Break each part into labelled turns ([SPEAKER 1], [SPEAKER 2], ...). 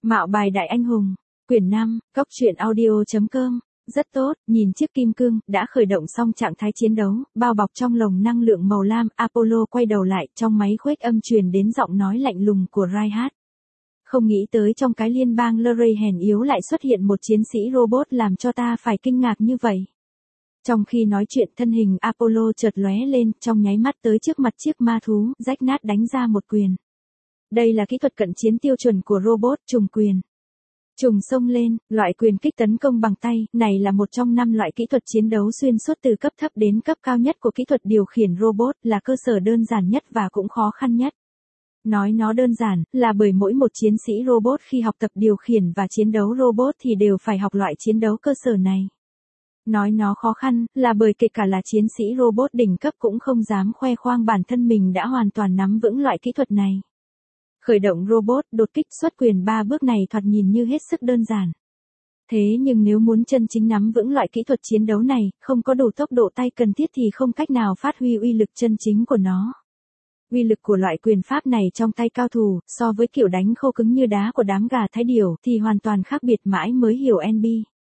[SPEAKER 1] Mạo bài đại anh hùng. Quyển 5, Cốc truyện audio.com. Rất tốt, nhìn chiếc kim cương, đã khởi động xong trạng thái chiến đấu, bao bọc trong lồng năng lượng màu lam, Apollo quay đầu lại, trong máy khuếch âm truyền đến giọng nói lạnh lùng của Reinhardt. Không nghĩ tới trong cái liên bang Luray hèn yếu lại xuất hiện một chiến sĩ robot làm cho ta phải kinh ngạc như vậy. Trong khi nói chuyện thân hình Apollo chợt lóe lên, trong nháy mắt tới trước mặt chiếc ma thú, rách nát đánh ra một quyền. Đây là kỹ thuật cận chiến tiêu chuẩn của robot, trùng quyền. Trùng xông lên, loại quyền kích tấn công bằng tay, này là một trong 5 loại kỹ thuật chiến đấu xuyên suốt từ cấp thấp đến cấp cao nhất của kỹ thuật điều khiển robot, là cơ sở đơn giản nhất và cũng khó khăn nhất. Nói nó đơn giản, là bởi mỗi một chiến sĩ robot khi học tập điều khiển và chiến đấu robot thì đều phải học loại chiến đấu cơ sở này. Nói nó khó khăn, là bởi kể cả là chiến sĩ robot đỉnh cấp cũng không dám khoe khoang bản thân mình đã hoàn toàn nắm vững loại kỹ thuật này. Khởi động robot, đột kích, xuất quyền 3 bước này thoạt nhìn như hết sức đơn giản. Thế nhưng nếu muốn chân chính nắm vững loại kỹ thuật chiến đấu này, không có đủ tốc độ tay cần thiết thì không cách nào phát huy uy lực chân chính của nó. Uy lực của loại quyền pháp này trong tay cao thủ, so với kiểu đánh khô cứng như đá của đám gà thái điểu thì hoàn toàn khác biệt, mãi mới hiểu NB.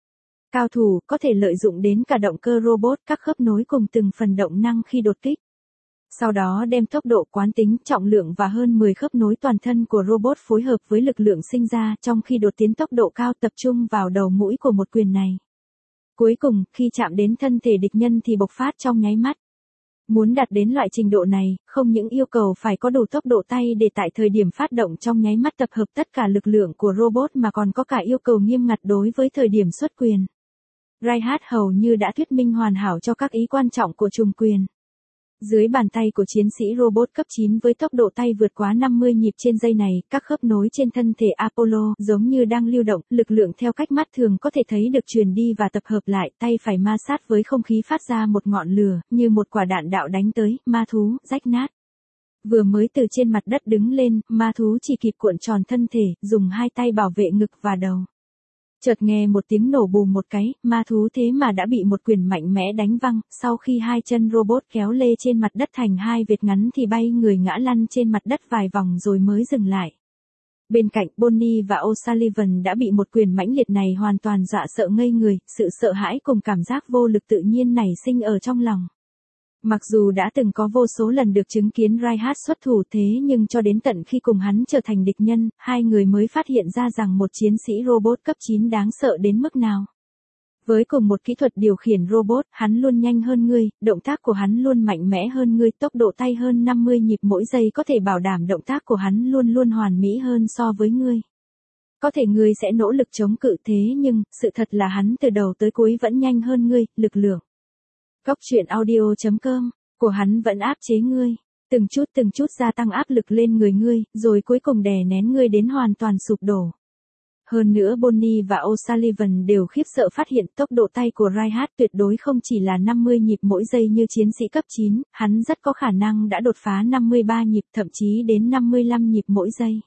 [SPEAKER 1] Cao thủ có thể lợi dụng đến cả động cơ robot, các khớp nối cùng từng phần động năng khi đột kích. Sau đó đem tốc độ, quán tính, trọng lượng và hơn 10 khớp nối toàn thân của robot phối hợp với lực lượng sinh ra trong khi đột tiến tốc độ cao tập trung vào đầu mũi của một quyền này. Cuối cùng, khi chạm đến thân thể địch nhân thì bộc phát trong nháy mắt. Muốn đạt đến loại trình độ này, không những yêu cầu phải có đủ tốc độ tay để tại thời điểm phát động trong nháy mắt tập hợp tất cả lực lượng của robot mà còn có cả yêu cầu nghiêm ngặt đối với thời điểm xuất quyền. Reinhardt hầu như đã thuyết minh hoàn hảo cho các ý quan trọng của trùng quyền. Dưới bàn tay của chiến sĩ robot cấp 9 với tốc độ tay vượt quá 50 nhịp trên giây này, các khớp nối trên thân thể Apollo giống như đang lưu động, lực lượng theo cách mắt thường có thể thấy được truyền đi và tập hợp lại, tay phải ma sát với không khí phát ra một ngọn lửa, như một quả đạn đạo đánh tới, ma thú, rách nát. Vừa mới từ trên mặt đất đứng lên, ma thú chỉ kịp cuộn tròn thân thể, dùng hai tay bảo vệ ngực và đầu. Chợt nghe một tiếng nổ bùm một cái, ma thú thế mà đã bị một quyền mạnh mẽ đánh văng, sau khi hai chân robot kéo lê trên mặt đất thành hai vệt ngắn thì bay người ngã lăn trên mặt đất vài vòng rồi mới dừng lại. Bên cạnh, Bonnie và O'Sullivan đã bị một quyền mãnh liệt này hoàn toàn dọa sợ ngây người, sự sợ hãi cùng cảm giác vô lực tự nhiên nảy sinh ở trong lòng. Mặc dù đã từng có vô số lần được chứng kiến Reinhardt xuất thủ thế nhưng cho đến tận khi cùng hắn trở thành địch nhân, hai người mới phát hiện ra rằng một chiến sĩ robot cấp 9 đáng sợ đến mức nào. Với cùng một kỹ thuật điều khiển robot, hắn luôn nhanh hơn ngươi, động tác của hắn luôn mạnh mẽ hơn ngươi, tốc độ tay hơn 50 nhịp mỗi giây có thể bảo đảm động tác của hắn luôn luôn hoàn mỹ hơn so với ngươi. Có thể ngươi sẽ nỗ lực chống cự thế nhưng, sự thật là hắn từ đầu tới cuối vẫn nhanh hơn ngươi, lực lượng. Cốc truyện audio.com, của hắn vẫn áp chế ngươi, từng chút gia tăng áp lực lên người ngươi, rồi cuối cùng đè nén ngươi đến hoàn toàn sụp đổ. Hơn nữa Bonnie và O'Sullivan đều khiếp sợ phát hiện tốc độ tay của Reinhardt tuyệt đối không chỉ là 50 nhịp mỗi giây như chiến sĩ cấp 9, hắn rất có khả năng đã đột phá 53 nhịp thậm chí đến 55 nhịp mỗi giây.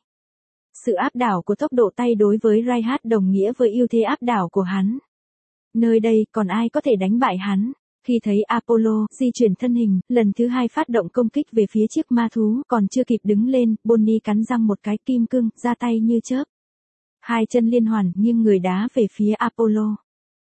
[SPEAKER 1] Sự áp đảo của tốc độ tay đối với Reinhardt đồng nghĩa với ưu thế áp đảo của hắn. Nơi đây còn ai có thể đánh bại hắn? Khi thấy Apollo di chuyển thân hình, lần thứ hai phát động công kích về phía chiếc ma thú, còn chưa kịp đứng lên, Bonnie cắn răng một cái, kim cương, ra tay như chớp. Hai chân liên hoàn, nghiêng người đá về phía Apollo.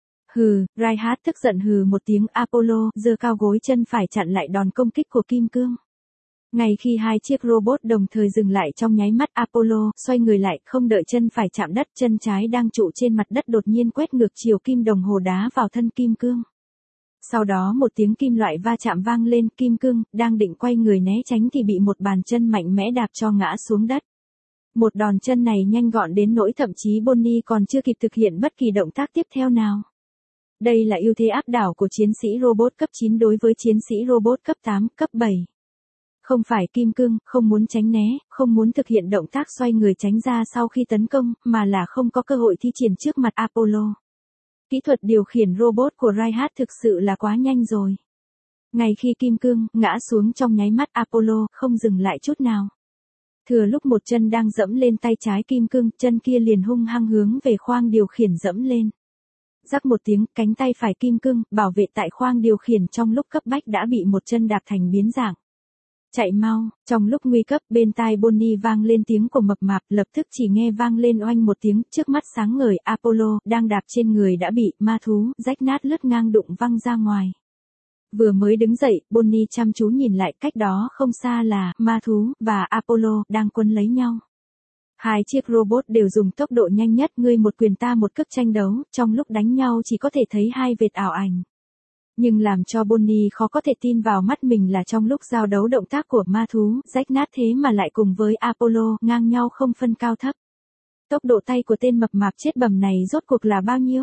[SPEAKER 1] Hừ, Reinhardt tức giận hừ một tiếng, Apollo giơ cao gối chân phải chặn lại đòn công kích của kim cương. Ngay khi hai chiếc robot đồng thời dừng lại trong nháy mắt, Apollo xoay người lại, không đợi chân phải chạm đất, chân trái đang trụ trên mặt đất đột nhiên quét ngược chiều kim đồng hồ đá vào thân kim cương. Sau đó một tiếng kim loại va chạm vang lên, kim cương đang định quay người né tránh thì bị một bàn chân mạnh mẽ đạp cho ngã xuống đất. Một đòn chân này nhanh gọn đến nỗi thậm chí Bonnie còn chưa kịp thực hiện bất kỳ động tác tiếp theo nào. Đây là ưu thế áp đảo của chiến sĩ robot cấp 9 đối với chiến sĩ robot cấp 8, cấp 7. Không phải kim cương không muốn tránh né, không muốn thực hiện động tác xoay người tránh ra sau khi tấn công, mà là không có cơ hội thi triển trước mặt Apollo. Kỹ thuật điều khiển robot của Reinhardt thực sự là quá nhanh rồi. Ngay khi kim cương ngã xuống trong nháy mắt, Apollo không dừng lại chút nào. Thừa lúc một chân đang dẫm lên tay trái kim cương, chân kia liền hung hăng hướng về khoang điều khiển dẫm lên. Rắc một tiếng, cánh tay phải kim cương bảo vệ tại khoang điều khiển trong lúc cấp bách đã bị một chân đạp thành biến dạng. Chạy mau, trong lúc nguy cấp bên tai Bonnie vang lên tiếng của mập mạp, lập tức chỉ nghe vang lên oanh một tiếng, trước mắt sáng ngời Apollo, đang đạp trên người đã bị ma thú, rách nát lướt ngang đụng văng ra ngoài. Vừa mới đứng dậy, Bonnie chăm chú nhìn lại, cách đó không xa là, ma thú, và Apollo, đang quấn lấy nhau. Hai chiếc robot đều dùng tốc độ nhanh nhất, ngươi một quyền ta một cước tranh đấu, trong lúc đánh nhau chỉ có thể thấy hai vệt ảo ảnh. Nhưng làm cho Bonnie khó có thể tin vào mắt mình là trong lúc giao đấu động tác của ma thú, rách nát thế mà lại cùng với Apollo, ngang nhau không phân cao thấp. Tốc độ tay của tên mập mạp chết bầm này rốt cuộc là bao nhiêu?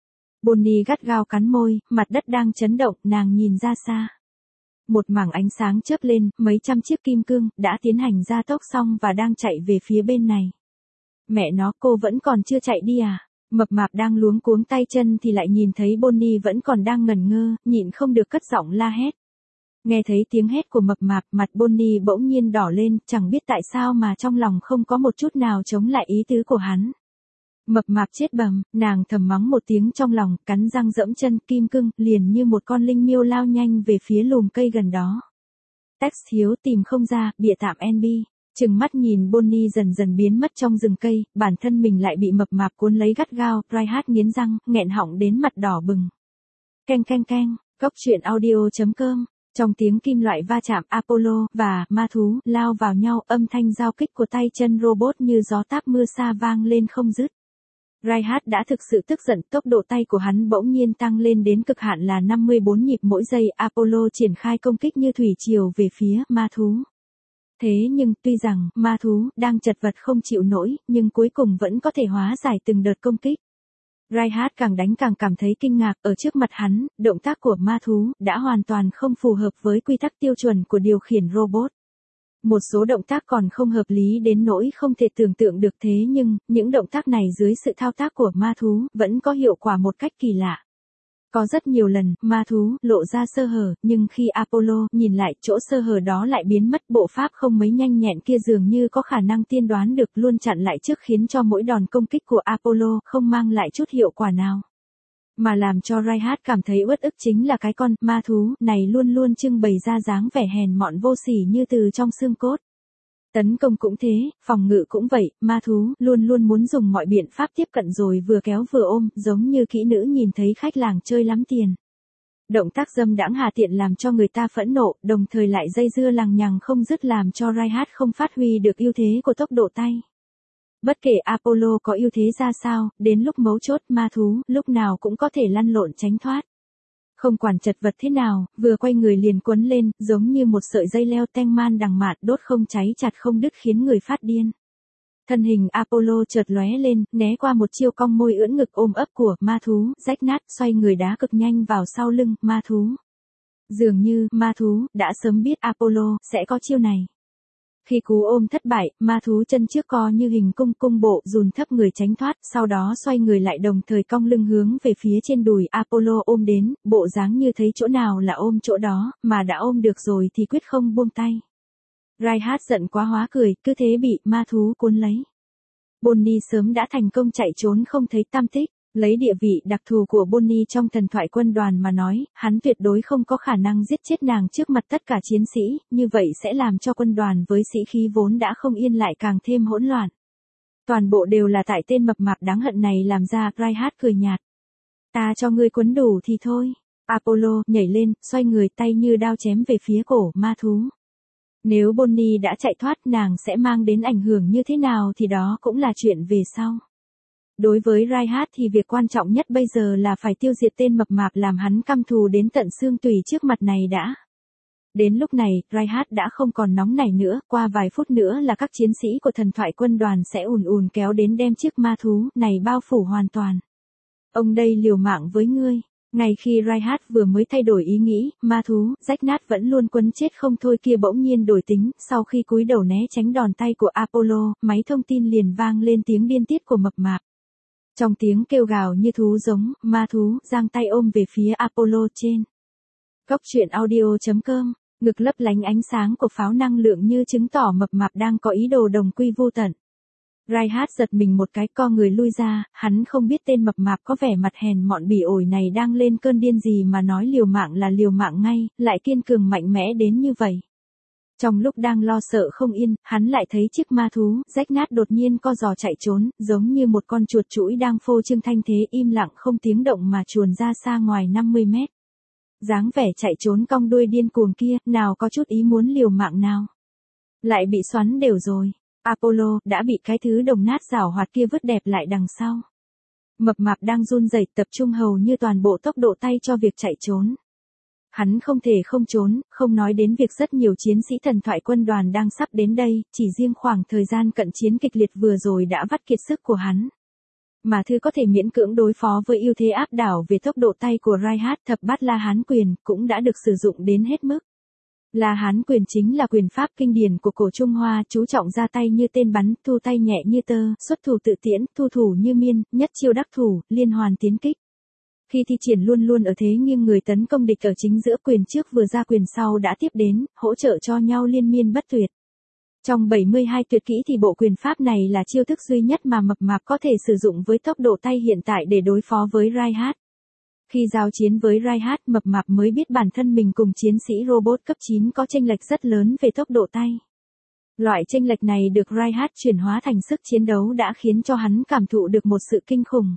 [SPEAKER 1] Bonnie gắt gao cắn môi, mặt đất đang chấn động, nàng nhìn ra xa. Một mảng ánh sáng chớp lên, mấy trăm chiếc kim cương, đã tiến hành gia tốc xong và đang chạy về phía bên này. Mẹ nó, cô vẫn còn chưa chạy đi à? Mập mạp đang luống cuống tay chân thì lại nhìn thấy Bonnie vẫn còn đang ngẩn ngơ, nhịn không được cất giọng la hét. Nghe thấy tiếng hét của mập mạp, mặt Bonnie bỗng nhiên đỏ lên, chẳng biết tại sao mà trong lòng không có một chút nào chống lại ý tứ của hắn. Mập mạp chết bầm, nàng thầm mắng một tiếng trong lòng, cắn răng dẫm chân kim cương, liền như một con linh miêu lao nhanh về phía lùm cây gần đó. Tex thiếu tìm không ra, bịa tạm NB. Chừng mắt nhìn Bonnie dần dần biến mất trong rừng cây, bản thân mình lại bị mập mạp cuốn lấy gắt gao, Reinhardt nghiến răng, nghẹn họng đến mặt đỏ bừng. Keng keng keng, goctruyện.audio.com. Trong tiếng kim loại va chạm, Apollo và ma thú lao vào nhau, âm thanh giao kích của tay chân robot như gió táp mưa sa vang lên không dứt. Reinhardt đã thực sự tức giận, tốc độ tay của hắn bỗng nhiên tăng lên đến cực hạn là 54 nhịp mỗi giây, Apollo triển khai công kích như thủy triều về phía ma thú. Thế nhưng, tuy rằng, ma thú, đang chật vật không chịu nổi, nhưng cuối cùng vẫn có thể hóa giải từng đợt công kích. Reinhardt càng đánh càng cảm thấy kinh ngạc, ở trước mặt hắn, động tác của ma thú, đã hoàn toàn không phù hợp với quy tắc tiêu chuẩn của điều khiển robot. Một số động tác còn không hợp lý đến nỗi không thể tưởng tượng được, thế nhưng, những động tác này dưới sự thao tác của ma thú, vẫn có hiệu quả một cách kỳ lạ. Có rất nhiều lần, ma thú lộ ra sơ hở, nhưng khi Apollo nhìn lại, chỗ sơ hở đó lại biến mất, bộ pháp không mấy nhanh nhẹn kia dường như có khả năng tiên đoán được, luôn chặn lại trước khiến cho mỗi đòn công kích của Apollo không mang lại chút hiệu quả nào. Mà làm cho Reinhardt cảm thấy uất ức chính là cái con ma thú này luôn luôn trưng bày ra dáng vẻ hèn mọn vô sỉ như từ trong xương cốt. Tấn công cũng thế, phòng ngự cũng vậy, ma thú luôn luôn muốn dùng mọi biện pháp tiếp cận rồi vừa kéo vừa ôm, giống như kỹ nữ nhìn thấy khách làng chơi lắm tiền. Động tác dâm đãng hà tiện làm cho người ta phẫn nộ, đồng thời lại dây dưa lằng nhằng không dứt làm cho Reinhardt không phát huy được ưu thế của tốc độ tay. Bất kể Apollo có ưu thế ra sao, đến lúc mấu chốt ma thú, lúc nào cũng có thể lăn lộn tránh thoát. Không quản chật vật thế nào, vừa quay người liền quấn lên, giống như một sợi dây leo teng man đằng mạt đốt không cháy chặt không đứt khiến người phát điên. Thân hình Apollo chợt lóe lên, né qua một chiêu cong môi ưỡn ngực ôm ấp của ma thú, rách nát, xoay người đá cực nhanh vào sau lưng ma thú. Dường như, ma thú, đã sớm biết Apollo sẽ có chiêu này. Khi cú ôm thất bại, ma thú chân trước co như hình cung cung bộ, dùn thấp người tránh thoát, sau đó xoay người lại đồng thời cong lưng hướng về phía trên đùi Apollo ôm đến, bộ dáng như thấy chỗ nào là ôm chỗ đó, mà đã ôm được rồi thì quyết không buông tay. Reinhardt giận quá hóa cười, cứ thế bị ma thú cuốn lấy. Bonnie sớm đã thành công chạy trốn không thấy tăm tích. Lấy địa vị đặc thù của Bonnie trong thần thoại quân đoàn mà nói, hắn tuyệt đối không có khả năng giết chết nàng trước mặt tất cả chiến sĩ, như vậy sẽ làm cho quân đoàn với sĩ khí vốn đã không yên lại càng thêm hỗn loạn. Toàn bộ đều là tại tên mập mạp đáng hận này làm ra, Reinhardt cười nhạt. Ta cho ngươi quấn đủ thì thôi. Apollo nhảy lên, xoay người tay như đao chém về phía cổ ma thú. Nếu Bonnie đã chạy thoát nàng sẽ mang đến ảnh hưởng như thế nào thì đó cũng là chuyện về sau. Đối với Reinhardt thì việc quan trọng nhất bây giờ là phải tiêu diệt tên mập mạp làm hắn căm thù đến tận xương tủy trước mặt này đã. Đến lúc này, Reinhardt đã không còn nóng nảy nữa, qua vài phút nữa là các chiến sĩ của thần thoại quân đoàn sẽ ùn ùn kéo đến đem chiếc ma thú này bao phủ hoàn toàn. Ông đây liều mạng với ngươi. Ngay khi Reinhardt vừa mới thay đổi ý nghĩ, ma thú, rách nát vẫn luôn quấn chết không thôi kia bỗng nhiên đổi tính, sau khi cúi đầu né tránh đòn tay của Apollo, máy thông tin liền vang lên tiếng điên tiết của mập mạp. Trong tiếng kêu gào như thú giống, ma thú, giang tay ôm về phía Apollo trên. Goctruyện.audio.com, ngực lấp lánh ánh sáng của pháo năng lượng như chứng tỏ mập mạp đang có ý đồ đồng quy vô tận. Reinhardt giật mình một cái co người lui ra, hắn không biết tên mập mạp có vẻ mặt hèn mọn bỉ ổi này đang lên cơn điên gì mà nói liều mạng là liều mạng ngay, lại kiên cường mạnh mẽ đến như vậy. Trong lúc đang lo sợ không yên, hắn lại thấy chiếc ma thú, rách nát đột nhiên co giò chạy trốn, giống như một con chuột chũi đang phô trương thanh thế im lặng không tiếng động mà chuồn ra xa ngoài 50 mét. Dáng vẻ chạy trốn cong đuôi điên cuồng kia, nào có chút ý muốn liều mạng nào. Lại bị xoắn đều rồi. Apollo đã bị cái thứ đồng nát giảo hoạt kia vứt đẹp lại đằng sau. Mập mạp đang run rẩy tập trung hầu như toàn bộ tốc độ tay cho việc chạy trốn. Hắn không thể không trốn, không nói đến việc rất nhiều chiến sĩ thần thoại quân đoàn đang sắp đến đây, chỉ riêng khoảng thời gian cận chiến kịch liệt vừa rồi đã vắt kiệt sức của hắn. Mà thứ có thể miễn cưỡng đối phó với ưu thế áp đảo về tốc độ tay của Reinhardt thập bát La Hán quyền cũng đã được sử dụng đến hết mức. La Hán quyền chính là quyền pháp kinh điển của cổ Trung Hoa, chú trọng ra tay như tên bắn, thu tay nhẹ như tơ, xuất thủ tự tiễn, thu thủ như miên, nhất chiêu đắc thủ, liên hoàn tiến kích. Khi thi triển luôn luôn ở thế nghiêng người tấn công địch ở chính giữa, quyền trước vừa ra quyền sau đã tiếp đến, hỗ trợ cho nhau liên miên bất tuyệt. Trong 72 tuyệt kỹ thì bộ quyền pháp này là chiêu thức duy nhất mà mập mạp có thể sử dụng với tốc độ tay hiện tại để đối phó với Reinhardt. Khi giao chiến với Reinhardt, mập mạp mới biết bản thân mình cùng chiến sĩ robot cấp 9 có chênh lệch rất lớn về tốc độ tay. Loại chênh lệch này được Reinhardt chuyển hóa thành sức chiến đấu đã khiến cho hắn cảm thụ được một sự kinh khủng.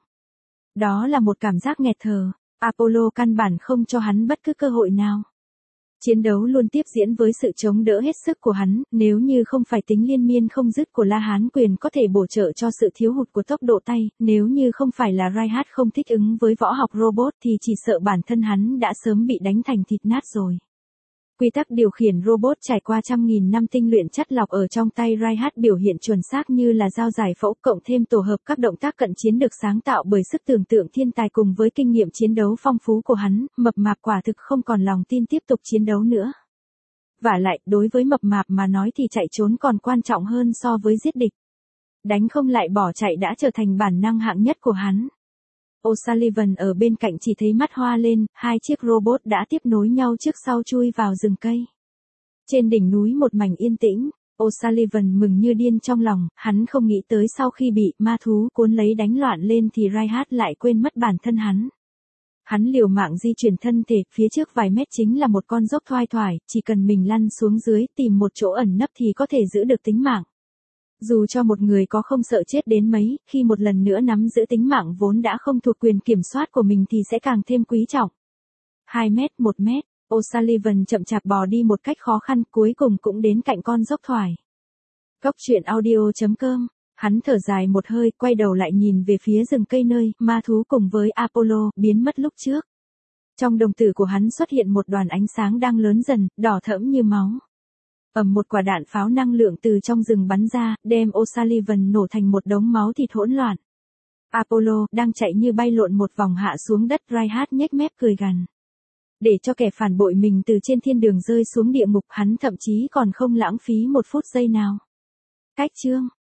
[SPEAKER 1] Đó là một cảm giác nghẹt thở, Apollo căn bản không cho hắn bất cứ cơ hội nào. Chiến đấu luôn tiếp diễn với sự chống đỡ hết sức của hắn, nếu như không phải tính liên miên không dứt của La Hán quyền có thể bổ trợ cho sự thiếu hụt của tốc độ tay, nếu như không phải là Reinhardt không thích ứng với võ học robot thì chỉ sợ bản thân hắn đã sớm bị đánh thành thịt nát rồi. Quy tắc điều khiển robot trải qua trăm nghìn năm tinh luyện chắt lọc ở trong tay Reinhardt biểu hiện chuẩn xác như là dao giải phẫu, cộng thêm tổ hợp các động tác cận chiến được sáng tạo bởi sức tưởng tượng thiên tài cùng với kinh nghiệm chiến đấu phong phú của hắn, mập mạp quả thực không còn lòng tin tiếp tục chiến đấu nữa. Vả lại, đối với mập mạp mà nói thì chạy trốn còn quan trọng hơn so với giết địch. Đánh không lại bỏ chạy đã trở thành bản năng hạng nhất của hắn. O'Sullivan ở bên cạnh chỉ thấy mắt hoa lên, hai chiếc robot đã tiếp nối nhau trước sau chui vào rừng cây. Trên đỉnh núi một mảnh yên tĩnh, O'Sullivan mừng như điên trong lòng, hắn không nghĩ tới sau khi bị ma thú cuốn lấy đánh loạn lên thì Reinhardt lại quên mất bản thân hắn. Hắn liều mạng di chuyển thân thể, phía trước vài mét chính là một con dốc thoai thoải, chỉ cần mình lăn xuống dưới tìm một chỗ ẩn nấp thì có thể giữ được tính mạng. Dù cho một người có không sợ chết đến mấy, khi một lần nữa nắm giữ tính mạng vốn đã không thuộc quyền kiểm soát của mình thì sẽ càng thêm quý trọng. 2 mét, 1 mét, O'Sullivan chậm chạp bò đi một cách khó khăn, cuối cùng cũng đến cạnh con dốc thoải. Góc truyện audio.com, hắn thở dài một hơi, quay đầu lại nhìn về phía rừng cây nơi ma thú cùng với Apollo biến mất lúc trước. Trong đồng tử của hắn xuất hiện một đoàn ánh sáng đang lớn dần, đỏ thẫm như máu. Một quả đạn pháo năng lượng từ trong rừng bắn ra, đem O'Sullivan nổ thành một đống máu thịt hỗn loạn. Apollo đang chạy như bay lộn một vòng hạ xuống đất, Reinhardt nhếch mép cười gằn. Để cho kẻ phản bội mình từ trên thiên đường rơi xuống địa ngục, hắn thậm chí còn không lãng phí một phút giây nào. Cách chương